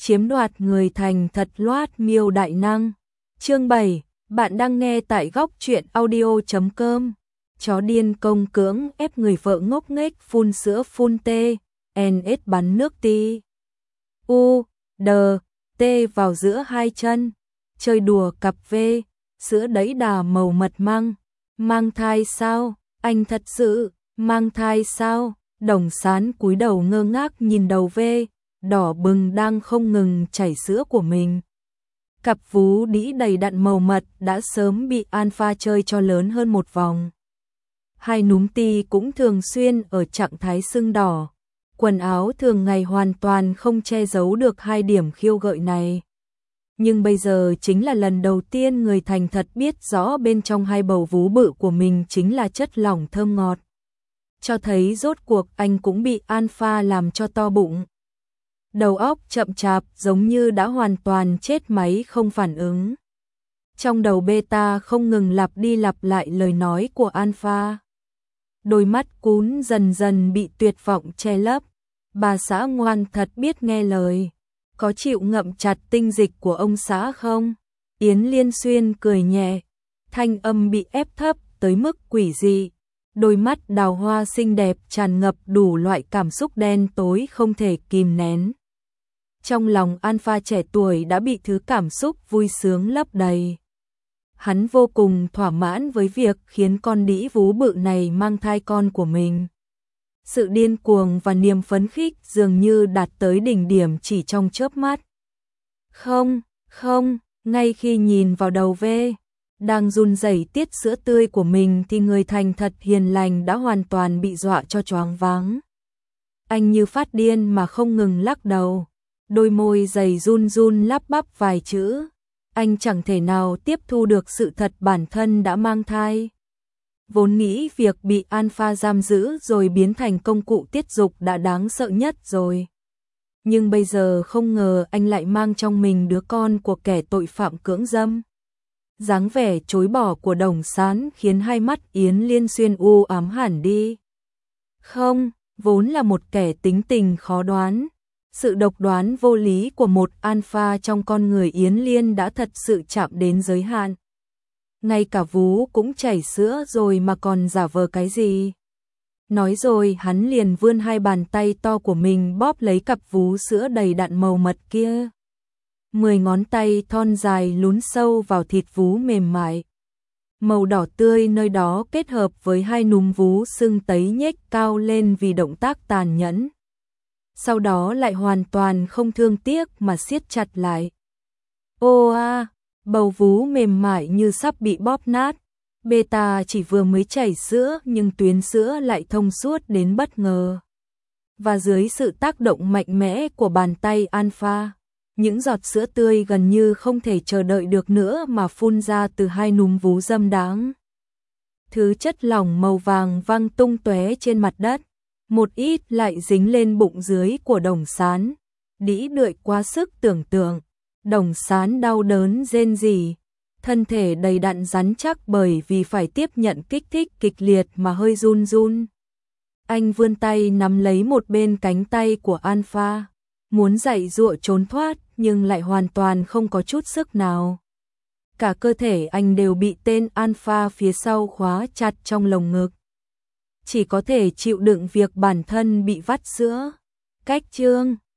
chiếm đoạt người thành thật loát miêu đại năng. Chương 7, bạn đang nghe tại góc truyện audio.com. Chó điên công cưỡng ép người vợ ngốc nghếch phun sữa phun tê, NS bắn nước ti. U, D, T vào giữa hai chân, chơi đùa cặp V, sữa đẫy đà màu mật mang thai sao, anh thật sự, mang thai sao, Đồng Sán cúi đầu ngơ ngác nhìn đầu V, đỏ bừng đang không ngừng chảy sữa của mình. Cặp vú đĩ đầy đặn màu mật đã sớm bị Alpha chơi cho lớn hơn một vòng. Hai núm ti cũng thường xuyên ở trạng thái sưng đỏ. Quần áo thường ngày hoàn toàn không che giấu được hai điểm khiêu gợi này. Nhưng bây giờ chính là lần đầu tiên người thành thật biết rõ bên trong hai bầu vú bự của mình chính là chất lỏng thơm ngọt. Cho thấy rốt cuộc anh cũng bị Alpha làm cho to bụng. Đầu óc chậm chạp giống như đã hoàn toàn chết máy không phản ứng. Trong đầu beta không ngừng lặp đi lặp lại lời nói của Alpha. Đôi mắt cún dần dần bị tuyệt vọng che lấp. Bà xã ngoan thật biết nghe lời. Có chịu ngậm chặt tinh dịch của ông xã không? Yến Liên Xuyên cười nhẹ. Thanh âm bị ép thấp tới mức quỷ dị. Đôi mắt đào hoa xinh đẹp tràn ngập đủ loại cảm xúc đen tối không thể kìm nén. Trong lòng Alpha trẻ tuổi đã bị thứ cảm xúc vui sướng lấp đầy. Hắn vô cùng thỏa mãn với việc khiến con đĩ vú bự này mang thai con của mình. Sự điên cuồng và niềm phấn khích dường như đạt tới đỉnh điểm chỉ trong chớp mắt. Không, ngay khi nhìn vào đầu V, đang run rẩy tiết sữa tươi của mình thì người thành thật hiền lành đã hoàn toàn bị dọa cho choáng váng. Anh như phát điên mà không ngừng lắc đầu, đôi môi dày run run lắp bắp vài chữ. Anh chẳng thể nào tiếp thu được sự thật bản thân đã mang thai. Vốn nghĩ việc bị Alpha giam giữ rồi biến thành công cụ tiết dục đã đáng sợ nhất rồi. Nhưng bây giờ không ngờ anh lại mang trong mình đứa con của kẻ tội phạm cưỡng dâm. Dáng vẻ chối bỏ của Đồng Sán khiến hai mắt Yến Liên Xuyên u ám hẳn đi. Không, vốn là một kẻ tính tình khó đoán. Sự độc đoán vô lý của một Alpha trong con người Yến Liên đã thật sự chạm đến giới hạn. Ngay cả vú cũng chảy sữa rồi mà còn giả vờ cái gì. Nói rồi hắn liền vươn hai bàn tay to của mình bóp lấy cặp vú sữa đầy đặn màu mật kia. 10 ngón tay thon dài lún sâu vào thịt vú mềm mại. Màu đỏ tươi nơi đó kết hợp với hai núm vú sưng tấy nhếch cao lên vì động tác tàn nhẫn. Sau đó lại hoàn toàn không thương tiếc mà siết chặt lại. Ô a, bầu vú mềm mại như sắp bị bóp nát. Beta chỉ vừa mới chảy sữa nhưng tuyến sữa lại thông suốt đến bất ngờ. Và dưới sự tác động mạnh mẽ của bàn tay Alpha, những giọt sữa tươi gần như không thể chờ đợi được nữa mà phun ra từ hai núm vú dâm đáng. Thứ chất lỏng màu vàng văng tung tóe trên mặt đất, một ít lại dính lên bụng dưới của Đồng Sán. Đĩ đượi quá sức tưởng tượng, Đồng Sán đau đớn rên rỉ, thân thể đầy đặn rắn chắc bởi vì phải tiếp nhận kích thích kịch liệt mà hơi run run. Anh vươn tay nắm lấy một bên cánh tay của Alpha, muốn giãy giụa trốn thoát nhưng lại hoàn toàn không có chút sức nào. Cả cơ thể anh đều bị tên Alpha phía sau khóa chặt trong lồng ngực. Chỉ có thể chịu đựng việc bản thân bị vắt sữa. Cách chương